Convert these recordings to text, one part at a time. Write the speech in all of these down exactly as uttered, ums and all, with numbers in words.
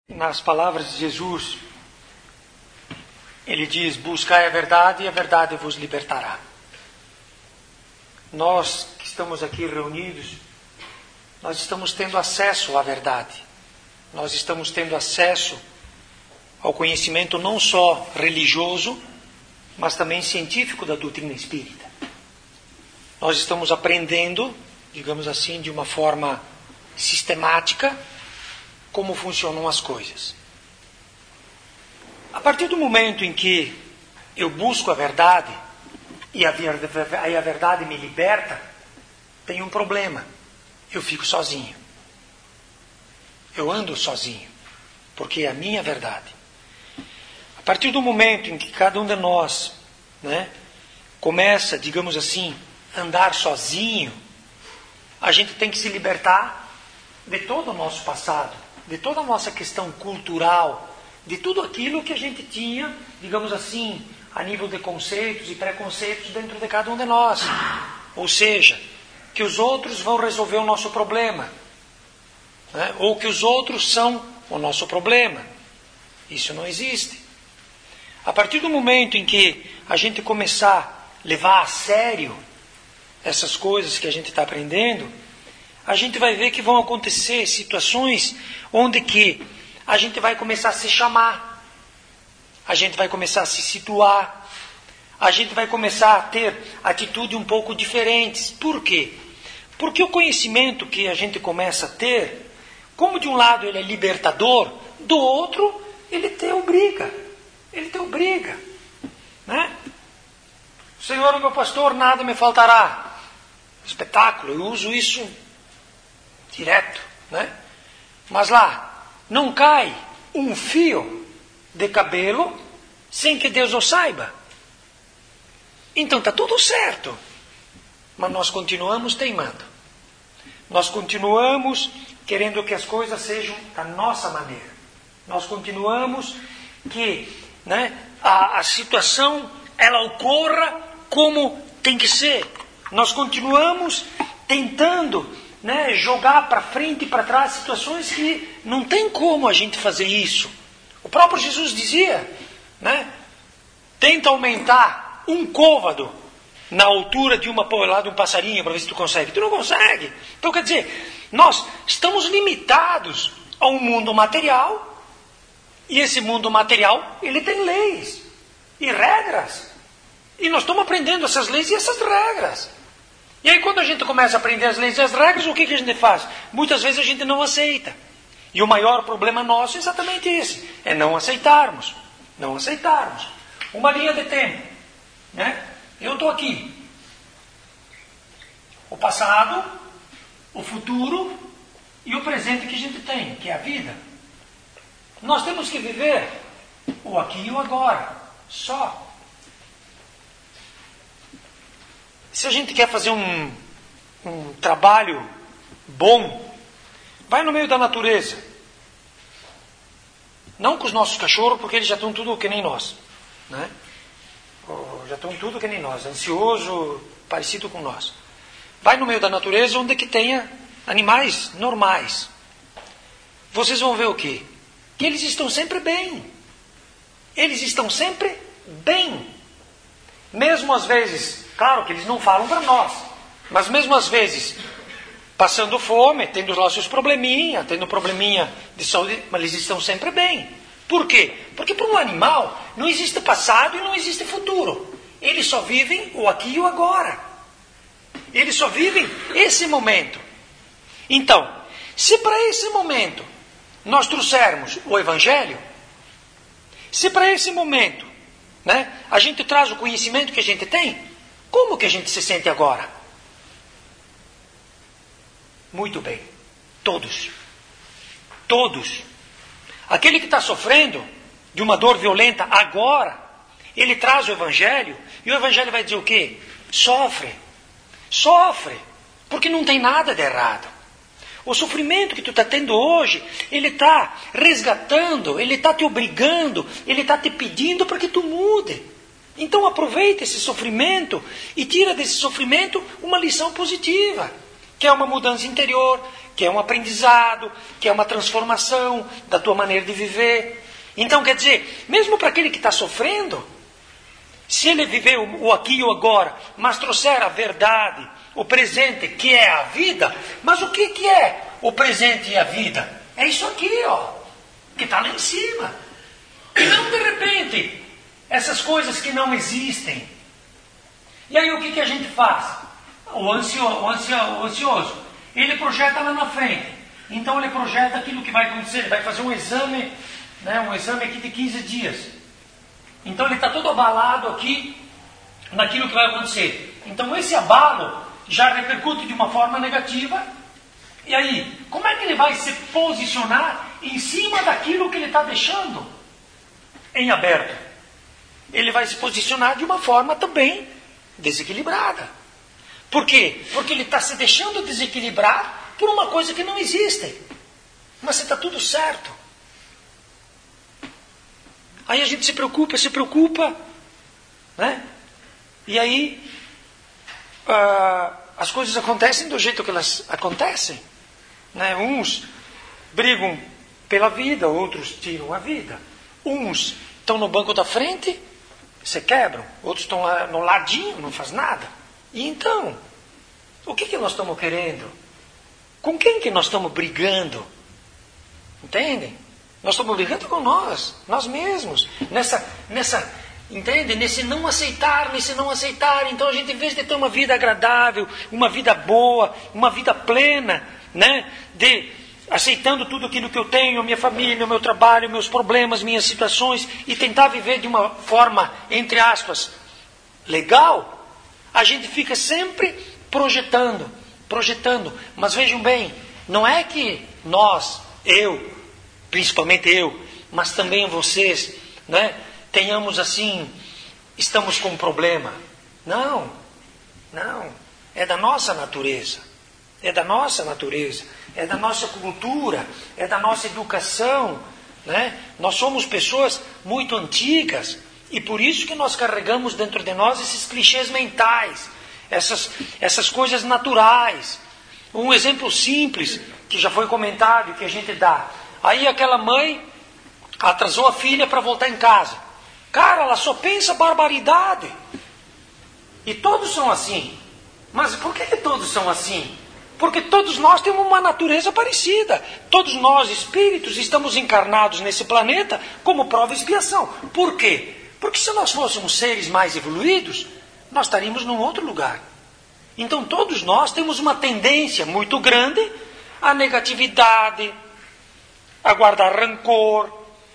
Nas palavras de Jesus, ele diz: buscai a verdade e a verdade vos libertará. Nós que estamos aqui reunidos, nós estamos tendo acesso à verdade. Nós estamos tendo acesso ao conhecimento não só religioso, mas também científico da doutrina espírita. Nós estamos aprendendo, digamos assim, de uma forma sistemática, como funcionam as coisas. A partir do momento em que eu busco a verdade e a, e a verdade me liberta, tem um problema. Eu fico sozinho. Eu ando sozinho, porque é a minha verdade. A partir do momento em que cada um de nós, né, começa, digamos assim, a andar sozinho, a gente tem que se libertar de todo o nosso passado, de toda a nossa questão cultural, de tudo aquilo que a gente tinha, digamos assim, a nível de conceitos e preconceitos dentro de cada um de nós. Ou seja, que os outros vão resolver o nosso problema, né? Ou que os outros são o nosso problema. Isso não existe. A partir do momento em que a gente começar a levar a sério essas coisas que a gente está aprendendo, a gente vai ver que vão acontecer situações onde que a gente vai começar a se chamar, a gente vai começar a se situar, a gente vai começar a ter atitudes um pouco diferentes. Por quê? Porque o conhecimento que a gente começa a ter, como de um lado ele é libertador, do outro ele te obriga, ele te obriga, né? Senhor, meu pastor, nada me faltará. Espetáculo, eu uso isso direto, né? Mas lá, não cai um fio de cabelo sem que Deus o saiba. Então está tudo certo. Mas nós continuamos teimando. Nós continuamos querendo que as coisas sejam da nossa maneira. Nós continuamos que, né, a, a situação ela ocorra como tem que ser. Nós continuamos tentando, né, jogar para frente e para trás situações que não tem como a gente fazer isso. O próprio Jesus dizia, né, tenta aumentar um côvado na altura de uma lá de um passarinho para ver se tu consegue. Tu não consegue. Então quer dizer, nós estamos limitados a um mundo material, e esse mundo material ele tem leis e regras. E nós estamos aprendendo essas leis e essas regras. E aí quando a gente começa a aprender as leis e as regras, o que, que a gente faz? Muitas vezes a gente não aceita. E o maior problema nosso é exatamente esse. É não aceitarmos. Não aceitarmos. Uma linha de tempo, né? Eu estou aqui. O passado, o futuro e o presente que a gente tem, que é a vida. Nós temos que viver o aqui e o agora. Só. Se a gente quer fazer um, um trabalho bom, vai no meio da natureza. Não com os nossos cachorros, porque eles já estão tudo que nem nós, né? Já estão tudo que nem nós, ansioso, parecido com nós. Vai no meio da natureza onde que tenha animais normais. Vocês vão ver o quê? Que eles estão sempre bem. Eles estão sempre bem. Mesmo às vezes, claro que eles não falam para nós, mas mesmo às vezes, passando fome, tendo lá seus probleminha, tendo probleminha de saúde, mas eles estão sempre bem. Por quê? Porque para um animal não existe passado e não existe futuro. Eles só vivem o aqui e o agora. Eles só vivem esse momento. Então, se para esse momento nós trouxermos o Evangelho, se para esse momento, né, a gente traz o conhecimento que a gente tem, como que a gente se sente agora? Muito bem. Todos. Todos. Aquele que está sofrendo de uma dor violenta agora, ele traz o Evangelho, e o Evangelho vai dizer o quê? Sofre. Sofre. Porque não tem nada de errado. O sofrimento que tu está tendo hoje, ele está resgatando, ele está te obrigando, ele está te pedindo para que tu mude. Então aproveita esse sofrimento e tira desse sofrimento uma lição positiva, que é uma mudança interior, que é um aprendizado, que é uma transformação da tua maneira de viver. Então, quer dizer, mesmo para aquele que está sofrendo, se ele viver o aqui e o agora, mas trouxer a verdade, o presente, que é a vida, mas o que, que é o presente e a vida? É isso aqui, ó, que está lá em cima. E não de repente, essas coisas que não existem. E aí o que, que a gente faz? O ansioso, o ansioso, o ansioso, ele projeta lá na frente. Então ele projeta aquilo que vai acontecer, ele vai fazer um exame, né, um exame aqui de quinze dias. Então ele está todo abalado aqui naquilo que vai acontecer. Então esse abalo já repercute de uma forma negativa. E aí, como é que ele vai se posicionar em cima daquilo que ele está deixando em aberto? Ele vai se posicionar de uma forma também desequilibrada. Por quê? Porque ele está se deixando desequilibrar por uma coisa que não existe. Mas está tudo certo. Aí a gente se preocupa, se preocupa, né? E aí uh, as coisas acontecem do jeito que elas acontecem, né? Uns brigam pela vida, outros tiram a vida. Uns estão no banco da frente, se quebram. Outros estão lá no ladinho, não faz nada. E então, o que, que nós estamos querendo? Com quem que nós estamos brigando? Entendem? Nós estamos brigando com nós, nós mesmos. Nessa, nessa, entende? Nesse não aceitar, nesse não aceitar. Então a gente, em vez de ter uma vida agradável, uma vida boa, uma vida plena, né? De aceitando tudo aquilo que eu tenho, minha família, meu trabalho, meus problemas, minhas situações, e tentar viver de uma forma, entre aspas, legal, a gente fica sempre projetando, projetando. Mas vejam bem, não é que nós, eu, principalmente eu, mas também vocês, né, tenhamos assim, estamos com um problema. Não, não, é da nossa natureza, é da nossa natureza, é da nossa cultura, é da nossa educação, né? Nós somos pessoas muito antigas e por isso que nós carregamos dentro de nós esses clichês mentais, essas, essas coisas naturais. Um exemplo simples, que já foi comentado e que a gente dá. Aí aquela mãe atrasou a filha para voltar em casa. Cara, ela só pensa barbaridade. E todos são assim. Mas por que, que todos são assim? Porque todos nós temos uma natureza parecida. Todos nós, espíritos, estamos encarnados nesse planeta como prova e expiação. Por quê? Porque se nós fôssemos seres mais evoluídos, nós estaríamos num outro lugar. Então todos nós temos uma tendência muito grande à negatividade, a guardar rancor,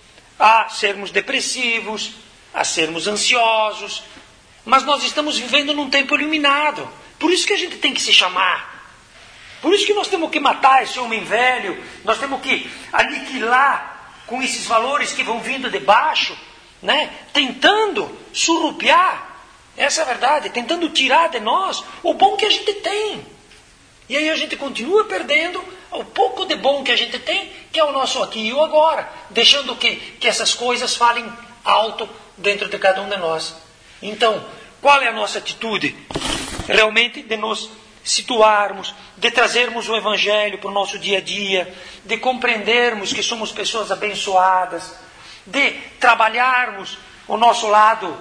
a sermos depressivos, a sermos ansiosos. Mas nós estamos vivendo num tempo iluminado. Por isso que a gente tem que se chamar. Por isso que nós temos que matar esse homem velho. Nós temos que aniquilar com esses valores que vão vindo de baixo, né? Tentando surrupiar, essa é a verdade, tentando tirar de nós o bom que a gente tem. E aí a gente continua perdendo o pouco de bom que a gente tem, que é o nosso aqui e o agora, deixando que, que essas coisas falem alto dentro de cada um de nós. Então, qual é a nossa atitude? Realmente de nos situarmos, de trazermos o Evangelho para o nosso dia a dia, de compreendermos que somos pessoas abençoadas, de trabalharmos o nosso lado,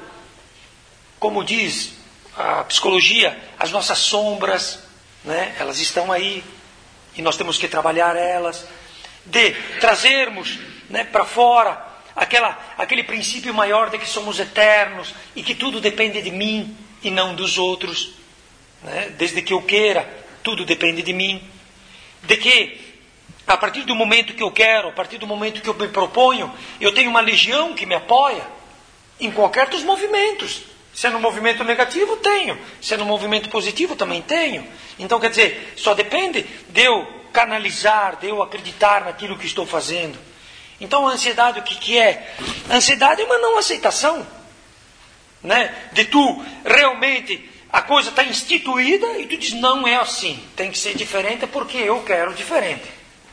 como diz a psicologia, as nossas sombras, né? Elas estão aí e nós temos que trabalhar elas, de trazermos, né, para fora aquela, aquele princípio maior de que somos eternos e que tudo depende de mim e não dos outros, né? Desde que eu queira, tudo depende de mim, de que a partir do momento que eu quero, a partir do momento que eu me proponho, eu tenho uma legião que me apoia em qualquer dos movimentos. Se é no movimento negativo, tenho. Se é no movimento positivo, também tenho. Então, quer dizer, só depende de eu canalizar, de eu acreditar naquilo que estou fazendo. Então, a ansiedade, o que, que é? A ansiedade é uma não aceitação, né? De tu realmente, a coisa está instituída e tu diz, não é assim, tem que ser diferente porque eu quero diferente.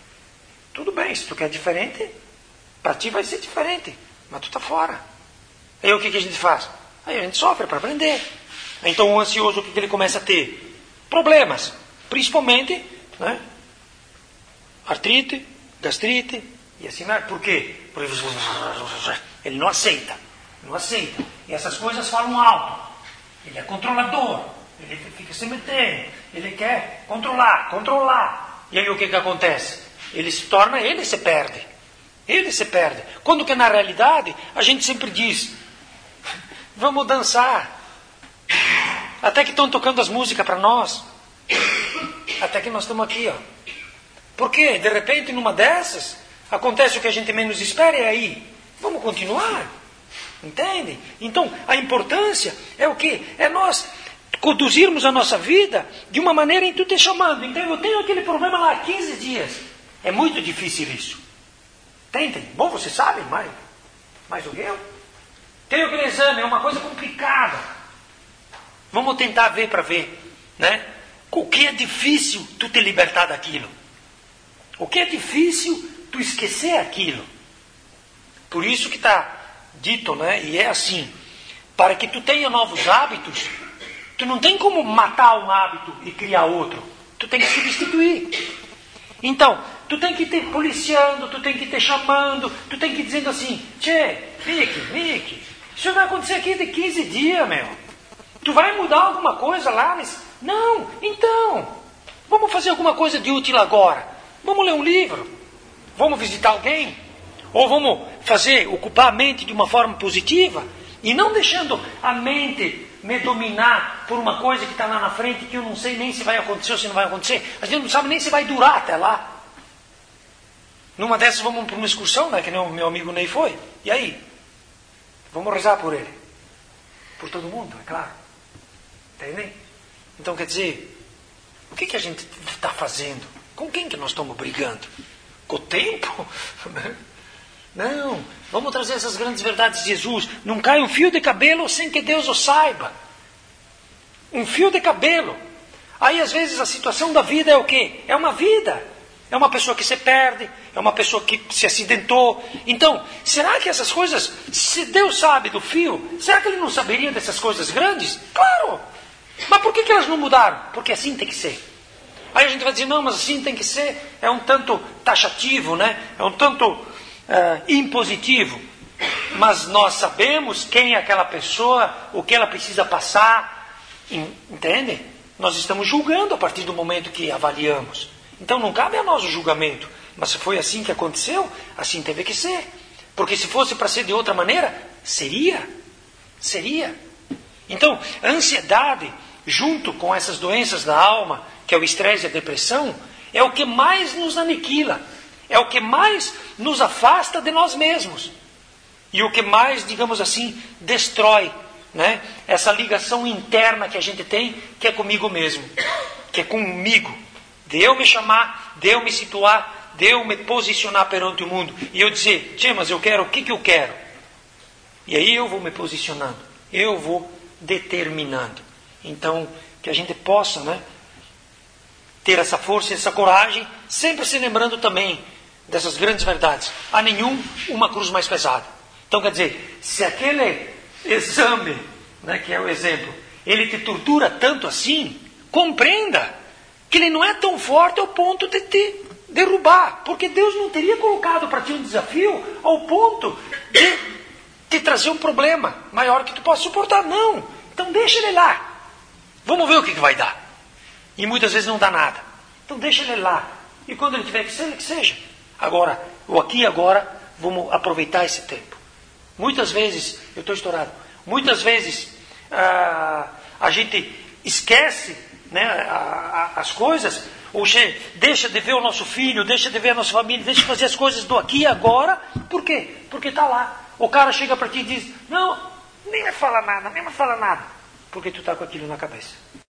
Tudo bem, se tu quer diferente, para ti vai ser diferente, mas tu está fora. Aí o que, que a gente faz? Aí a gente sofre para aprender. Então o ansioso, o que, que ele começa a ter? Problemas, principalmente, né, artrite, gastrite, e assim vai. Por quê? Porque ele não aceita. Não aceita. E essas coisas falam alto. Ele é controlador. Ele fica se metendo. Ele quer controlar, controlar. E aí o que que acontece? Ele se torna, ele se perde. Ele se perde. Quando que na realidade a gente sempre diz, vamos dançar. Até que estão tocando as músicas para nós. Até que nós estamos aqui, ó. Porque de repente numa dessas acontece o que a gente menos espera, e aí vamos continuar. Entende? Então a importância é o quê? É nós conduzirmos a nossa vida de uma maneira em que tu te chamando. Então eu tenho aquele problema lá há quinze dias. É muito difícil isso. Entende? Bom, você sabe mais, mais do que eu. Tenho aquele exame, é uma coisa complicada. Vamos tentar ver para ver, né? O que é difícil tu te libertar daquilo? O que é difícil tu esquecer aquilo? Por isso que está dito, né? E é assim, para que tu tenha novos hábitos, tu não tem como matar um hábito e criar outro. Tu tem que substituir. Então, tu tem que ir te policiando, tu tem que ir te chamando, tu tem que ir dizendo assim, tchê, Mickey, Mickey, isso vai acontecer aqui de quinze dias, meu. Tu vai mudar alguma coisa lá? Mas... Não, então, vamos fazer alguma coisa de útil agora. Vamos ler um livro? Vamos visitar alguém? Ou vamos fazer, ocupar a mente de uma forma positiva? E não deixando a mente me dominar por uma coisa que está lá na frente que eu não sei nem se vai acontecer ou se não vai acontecer. A gente não sabe nem se vai durar até lá. Numa dessas vamos para uma excursão, né? Que nem o meu amigo Ney foi. E aí? Vamos rezar por ele. Por todo mundo, é claro. Entendem? Então quer dizer, o que, que a gente está fazendo? Com quem que nós estamos brigando? Com o tempo? Não, vamos trazer essas grandes verdades de Jesus. Não cai um fio de cabelo sem que Deus o saiba. Um fio de cabelo. Aí às vezes a situação da vida é o quê? É uma vida. É uma pessoa que se perde, é uma pessoa que se acidentou. Então, será que essas coisas, se Deus sabe do fio, será que Ele não saberia dessas coisas grandes? Claro! Mas por que, que elas não mudaram? Porque assim tem que ser. Aí a gente vai dizer, não, mas assim tem que ser. É um tanto taxativo, né? É um tanto uh, impositivo. Mas nós sabemos quem é aquela pessoa, o que ela precisa passar. Entende? Nós estamos julgando a partir do momento que avaliamos. Então não cabe a nós o julgamento. Mas se foi assim que aconteceu, assim teve que ser. Porque se fosse para ser de outra maneira, seria. Seria. Então, a ansiedade, junto com essas doenças da alma, que é o estresse e a depressão, é o que mais nos aniquila. É o que mais nos afasta de nós mesmos. E o que mais, digamos assim, destrói, né? Essa ligação interna que a gente tem, que é comigo mesmo. Que é comigo. De eu me chamar, de eu me situar, de eu me posicionar perante o mundo. E eu dizer, tchê, mas eu quero, o que, que eu quero? E aí eu vou me posicionando. Eu vou determinando. Então, que a gente possa, né, ter essa força e essa coragem, sempre se lembrando também dessas grandes verdades. A nenhum uma cruz mais pesada. Então, quer dizer, se aquele exame, né, que é o exemplo, ele te tortura tanto assim, compreenda que ele não é tão forte ao ponto de te derrubar. Porque Deus não teria colocado para ti um desafio ao ponto de te trazer um problema maior que tu possa suportar. Não. Então deixa ele lá. Vamos ver o que, que vai dar. E muitas vezes não dá nada. Então deixa ele lá. E quando ele tiver que ser, que seja. Agora, o aqui e agora, vamos aproveitar esse tempo. Muitas vezes, eu estou estourado, muitas vezes ah, a gente esquece, né, a, a, as coisas, ou deixa de ver o nosso filho, deixa de ver a nossa família, deixa de fazer as coisas do aqui e agora. Por quê? Porque está lá. O cara chega para ti e diz, não, nem me fala nada, nem me fala nada. Porque tu está com aquilo na cabeça.